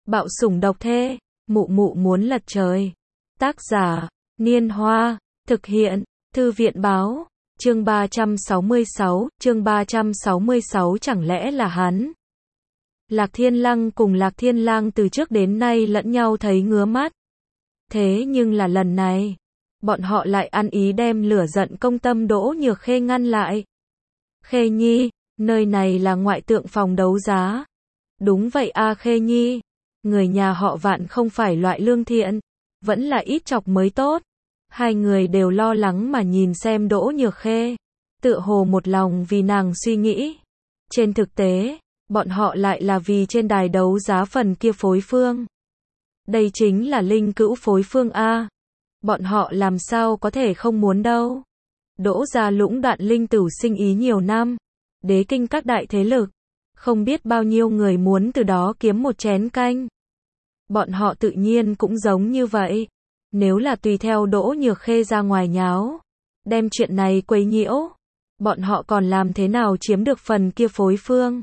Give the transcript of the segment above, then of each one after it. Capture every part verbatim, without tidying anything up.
Bạo sủng độc thê, mụ mụ muốn lật trời. Tác giả, Niên Hoa, thực hiện, Thư viện báo, chương ba trăm sáu mươi sáu, chương ba trăm sáu mươi sáu chẳng lẽ là hắn? Lạc Thiên Lăng cùng Lạc Thiên Lang từ trước đến nay lẫn nhau thấy ngứa mắt. Thế nhưng là lần này, bọn họ lại ăn ý đem lửa giận công tâm Đỗ Nhược Khê ngăn lại. Khê Nhi, nơi này là ngoại tượng phòng đấu giá. Đúng vậy a Khê Nhi, người nhà họ Vạn không phải loại lương thiện, vẫn là ít chọc mới tốt. Hai người đều lo lắng mà nhìn xem Đỗ Nhược Khê, tựa hồ một lòng vì nàng suy nghĩ. Trên thực tế, bọn họ lại là vì trên đài đấu giá phần kia phối phương. Đây chính là linh cữu phối phương a. Bọn họ làm sao có thể không muốn đâu. Đỗ gia lũng đoạn linh tửu sinh ý nhiều năm, đế kinh các đại thế lực, không biết bao nhiêu người muốn từ đó kiếm một chén canh. Bọn họ tự nhiên cũng giống như vậy. Nếu là tùy theo Đỗ Nhược Khê ra ngoài nháo, đem chuyện này quấy nhiễu, bọn họ còn làm thế nào chiếm được phần kia phối phương.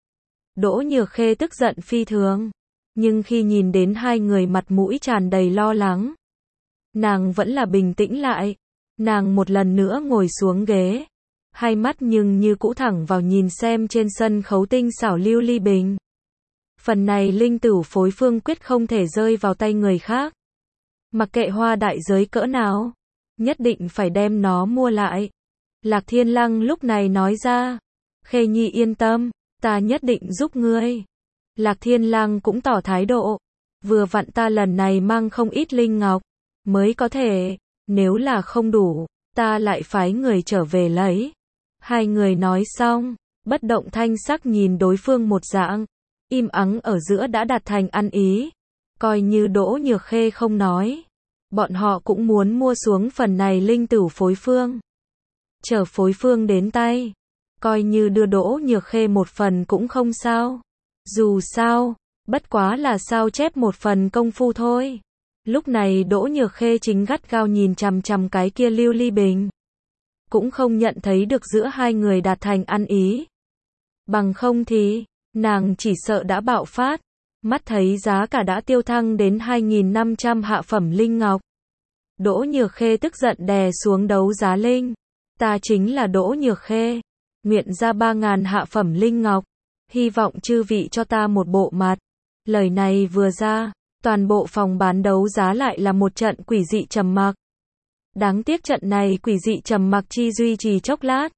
Đỗ Nhược Khê tức giận phi thường, nhưng khi nhìn đến hai người mặt mũi tràn đầy lo lắng, nàng vẫn là bình tĩnh lại. Nàng một lần nữa ngồi xuống ghế, hai mắt nhưng như cũ thẳng vào nhìn xem trên sân khấu tinh xảo lưu ly bình. Phần này linh tửu phối phương quyết không thể rơi vào tay người khác. Mặc kệ hoa đại giới cỡ nào, nhất định phải đem nó mua lại. Lạc Thiên Lăng lúc này nói ra, Khê Nhi yên tâm, ta nhất định giúp ngươi. Lạc Thiên Lăng cũng tỏ thái độ, vừa vặn ta lần này mang không ít linh ngọc, mới có thể, nếu là không đủ, ta lại phái người trở về lấy. Hai người nói xong, bất động thanh sắc nhìn đối phương một dạng, im ắng ở giữa đã đạt thành ăn ý. Coi như Đỗ Nhược Khê không nói, bọn họ cũng muốn mua xuống phần này linh tửu phối phương. Chờ phối phương đến tay, coi như đưa Đỗ Nhược Khê một phần cũng không sao. Dù sao, bất quá là sao chép một phần công phu thôi. Lúc này Đỗ Nhược Khê chính gắt gao nhìn chằm chằm cái kia lưu ly bình, cũng không nhận thấy được giữa hai người đạt thành ăn ý. Bằng không thì, nàng chỉ sợ đã bạo phát. Mắt thấy giá cả đã tiêu thăng đến hai nghìn năm trăm hạ phẩm linh ngọc. Đỗ Nhược Khê tức giận đè xuống đấu giá linh. Ta chính là Đỗ Nhược Khê, nguyện ra ba ngàn hạ phẩm linh ngọc, hy vọng chư vị cho ta một bộ mặt. Lời này vừa ra, toàn bộ phòng bán đấu giá lại là một trận quỷ dị trầm mặc. Đáng tiếc trận này quỷ dị trầm mặc chi duy trì chốc lát,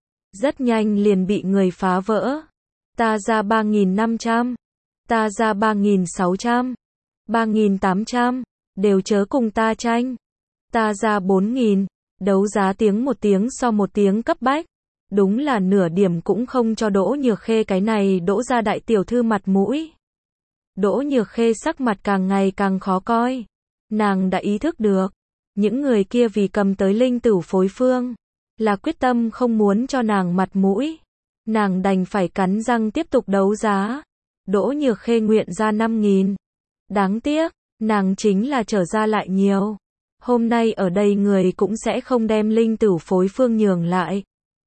rất nhanh liền bị người phá vỡ. Ta ra ba nghìn năm trăm, ta ra ba nghìn sáu trăm, ba nghìn tám trăm, đều chớ cùng ta tranh. Ta ra bốn nghìn, đấu giá tiếng một tiếng so một tiếng cấp bách. Đúng là nửa điểm cũng không cho Đỗ Nhược Khê cái này Đỗ gia đại tiểu thư mặt mũi. Đỗ Nhược Khê sắc mặt càng ngày càng khó coi. Nàng đã ý thức được, những người kia vì cầm tới linh tửu phối phương, là quyết tâm không muốn cho nàng mặt mũi. Nàng đành phải cắn răng tiếp tục đấu giá. Đỗ Nhược Khê nguyện ra năm nghìn. Đáng tiếc, nàng chính là trở ra lại nhiều. Hôm nay ở đây người cũng sẽ không đem linh tửu phối phương nhường lại.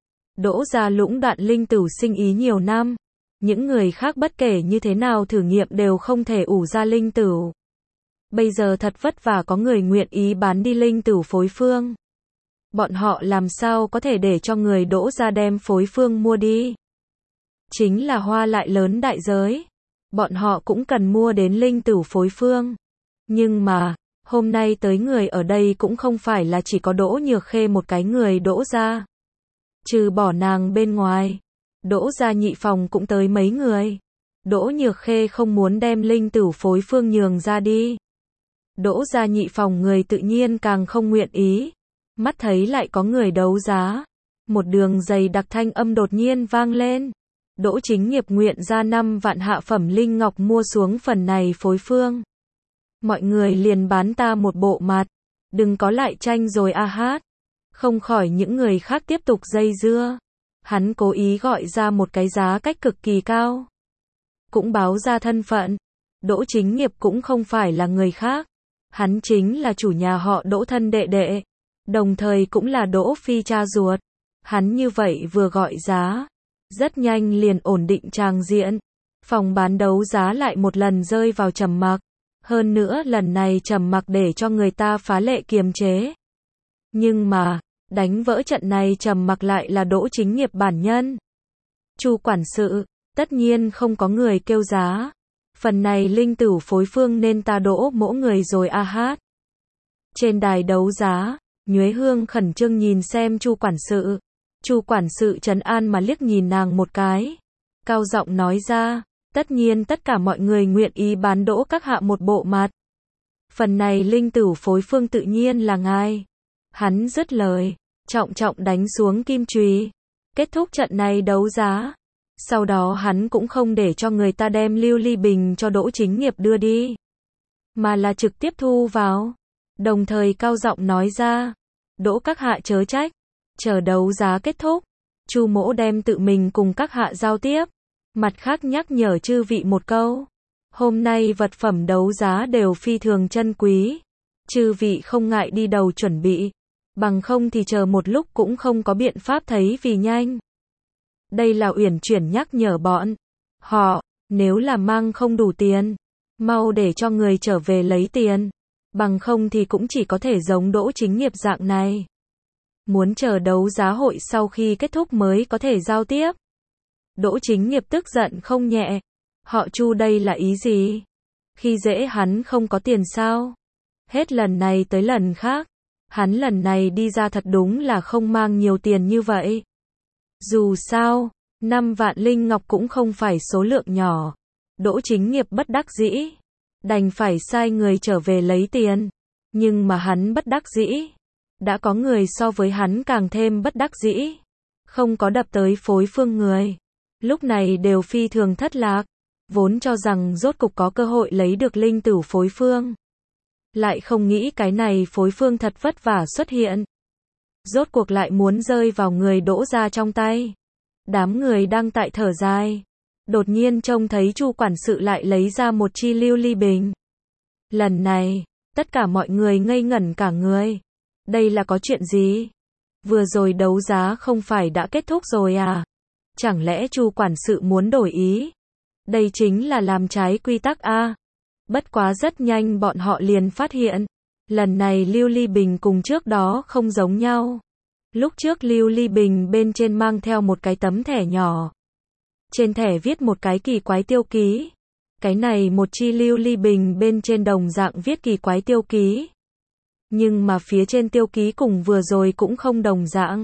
Đỗ gia lũng đoạn linh tửu sinh ý nhiều năm. Những người khác bất kể như thế nào thử nghiệm đều không thể ủ ra linh tửu. Bây giờ thật vất vả có người nguyện ý bán đi linh tửu phối phương. Bọn họ làm sao có thể để cho người Đỗ gia đem phối phương mua đi. Chính là hoa lại lớn đại giới. Bọn họ cũng cần mua đến linh tửu phối phương. Nhưng mà, hôm nay tới người ở đây cũng không phải là chỉ có Đỗ Nhược Khê một cái người Đỗ gia. Trừ bỏ nàng bên ngoài, Đỗ gia nhị phòng cũng tới mấy người. Đỗ Nhược Khê không muốn đem linh tửu phối phương nhường ra đi. Đỗ gia nhị phòng người tự nhiên càng không nguyện ý. Mắt thấy lại có người đấu giá. Một đường dày đặc thanh âm đột nhiên vang lên. Đỗ Chính Nghiệp nguyện ra năm vạn hạ phẩm linh ngọc mua xuống phần này phối phương. Mọi người liền bán ta một bộ mặt. Đừng có lại tranh rồi a hát. Không khỏi những người khác tiếp tục dây dưa. Hắn cố ý gọi ra một cái giá cách cực kỳ cao. Cũng báo ra thân phận. Đỗ Chính Nghiệp cũng không phải là người khác. Hắn chính là chủ nhà họ Đỗ thân đệ đệ. Đồng thời cũng là Đỗ Phi cha ruột. Hắn như vậy vừa gọi giá, rất nhanh liền ổn định tràng diện. Phòng bán đấu giá lại một lần rơi vào trầm mặc. Hơn nữa lần này trầm mặc để cho người ta phá lệ kiềm chế. Nhưng mà, đánh vỡ trận này trầm mặc lại là Đỗ Chính Nghiệp bản nhân. Chu quản sự, tất nhiên không có người kêu giá. Phần này linh tửu phối phương nên ta đỗ mỗi người rồi a hát. Trên đài đấu giá, Nhuế Hương khẩn trương nhìn xem Chu quản sự. Chu quản sự trấn an mà liếc nhìn nàng một cái. Cao giọng nói ra, tất nhiên tất cả mọi người nguyện ý bán đỗ các hạ một bộ mặt. Phần này linh tửu phối phương tự nhiên là ngài. Hắn dứt lời, trọng trọng đánh xuống kim chùy. Kết thúc trận này đấu giá. Sau đó hắn cũng không để cho người ta đem lưu ly bình cho Đỗ Chính Nghiệp đưa đi. Mà là trực tiếp thu vào. Đồng thời cao giọng nói ra. Đỗ các hạ chớ trách. Chờ đấu giá kết thúc. Chu mỗ đem tự mình cùng các hạ giao tiếp. Mặt khác nhắc nhở chư vị một câu. Hôm nay vật phẩm đấu giá đều phi thường chân quý. Chư vị không ngại đi đầu chuẩn bị. Bằng không thì chờ một lúc cũng không có biện pháp thấy vì nhanh. Đây là Uyển Chuyển nhắc nhở bọn họ, nếu là mang không đủ tiền, mau để cho người trở về lấy tiền. Bằng không thì cũng chỉ có thể giống Đỗ Chính Nghiệp dạng này. Muốn chờ đấu giá hội sau khi kết thúc mới có thể giao tiếp. Đỗ Chính Nghiệp tức giận không nhẹ. Họ Chu đây là ý gì? Khi dễ hắn không có tiền sao? Hết lần này tới lần khác. Hắn lần này đi ra thật đúng là không mang nhiều tiền như vậy. Dù sao, năm vạn linh ngọc cũng không phải số lượng nhỏ. Đỗ Chính Nghiệp bất đắc dĩ. Đành phải sai người trở về lấy tiền. Nhưng mà hắn bất đắc dĩ. Đã có người so với hắn càng thêm bất đắc dĩ. Không có đập tới phối phương người. Lúc này đều phi thường thất lạc. Vốn cho rằng rốt cục có cơ hội lấy được linh tửu phối phương. Lại không nghĩ cái này phối phương thật vất vả xuất hiện. Rốt cuộc lại muốn rơi vào người Đỗ gia trong tay. Đám người đang tại thở dài. Đột nhiên trông thấy Chu quản sự lại lấy ra một chi lưu ly bình. Lần này, tất cả mọi người ngây ngẩn cả người. Đây là có chuyện gì? Vừa rồi đấu giá không phải đã kết thúc rồi à? Chẳng lẽ Chu quản sự muốn đổi ý? Đây chính là làm trái quy tắc a. Bất quá rất nhanh bọn họ liền phát hiện. Lần này lưu ly bình cùng trước đó không giống nhau. Lúc trước lưu ly bình bên trên mang theo một cái tấm thẻ nhỏ. Trên thẻ viết một cái kỳ quái tiêu ký. Cái này một chi lưu ly bình bên trên đồng dạng viết kỳ quái tiêu ký. Nhưng mà phía trên tiêu ký cùng vừa rồi cũng không đồng dạng.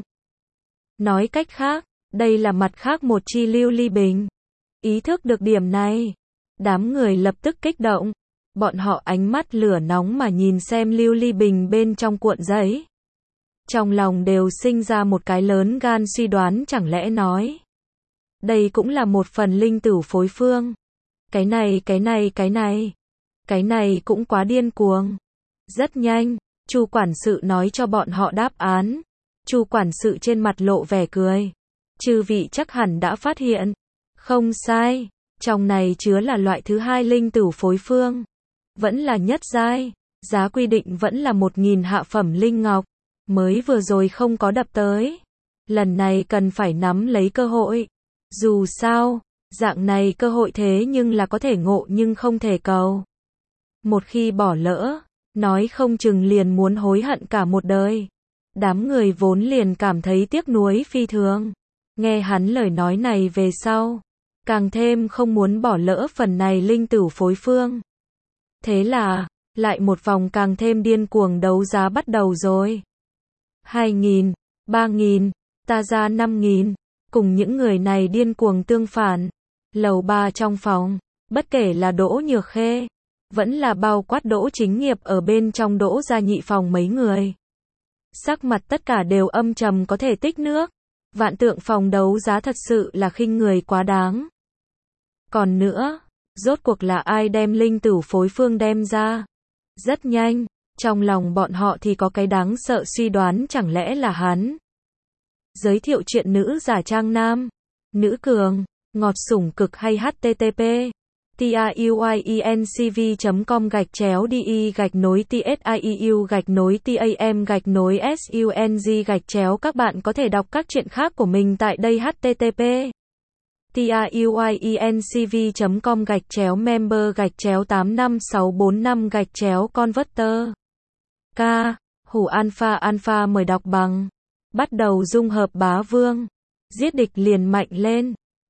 Nói cách khác, đây là mặt khác một chi lưu ly bình. Ý thức được điểm này, đám người lập tức kích động. Bọn họ ánh mắt lửa nóng mà nhìn xem lưu ly bình bên trong cuộn giấy. Trong lòng đều sinh ra một cái lớn gan suy đoán chẳng lẽ nói. Đây cũng là một phần linh tửu phối phương. Cái này, cái này, cái này. Cái này cũng quá điên cuồng. Rất nhanh, Chu quản sự nói cho bọn họ đáp án. Chu quản sự trên mặt lộ vẻ cười. Chư vị chắc hẳn đã phát hiện. Không sai, trong này chứa là loại thứ hai linh tửu phối phương. Vẫn là nhất giai, giá quy định vẫn là một nghìn hạ phẩm linh ngọc. Mới vừa rồi không có đập tới. Lần này cần phải nắm lấy cơ hội. Dù sao, dạng này cơ hội thế nhưng là có thể ngộ nhưng không thể cầu. Một khi bỏ lỡ, nói không chừng liền muốn hối hận cả một đời. Đám người vốn liền cảm thấy tiếc nuối phi thường. Nghe hắn lời nói này về sau, càng thêm không muốn bỏ lỡ phần này linh tửu phối phương. Thế là, lại một vòng càng thêm điên cuồng đấu giá bắt đầu rồi. Hai nghìn, ba nghìn, ta ra năm nghìn, cùng những người này điên cuồng tương phản. Lầu ba trong phòng, bất kể là Đỗ Nhược Khê, vẫn là bao quát Đỗ Chính Nghiệp ở bên trong Đỗ gia nhị phòng mấy người. Sắc mặt tất cả đều âm trầm có thể tích nước. Vạn Tượng phòng đấu giá thật sự là khinh người quá đáng. Còn nữa, rốt cuộc là ai đem linh tửu phối phương đem ra? Rất nhanh, trong lòng bọn họ thì có cái đáng sợ suy đoán chẳng lẽ là hắn. Giới thiệu chuyện nữ giả trang nam, nữ cường, ngọt sủng cực hay http tiuyencv.com gạch chéo đi gạch nối tsiu gạch nối tam gạch nối sung gạch chéo. Các bạn có thể đọc các chuyện khác của mình tại đây http truyencv chấm com gạch chéo member gạch chéo tám năm sáu bốn năm gạch chéo converter. K. Hủ alpha alpha mời đọc bằng. Bắt đầu dung hợp bá vương. Giết địch liền mạnh lên.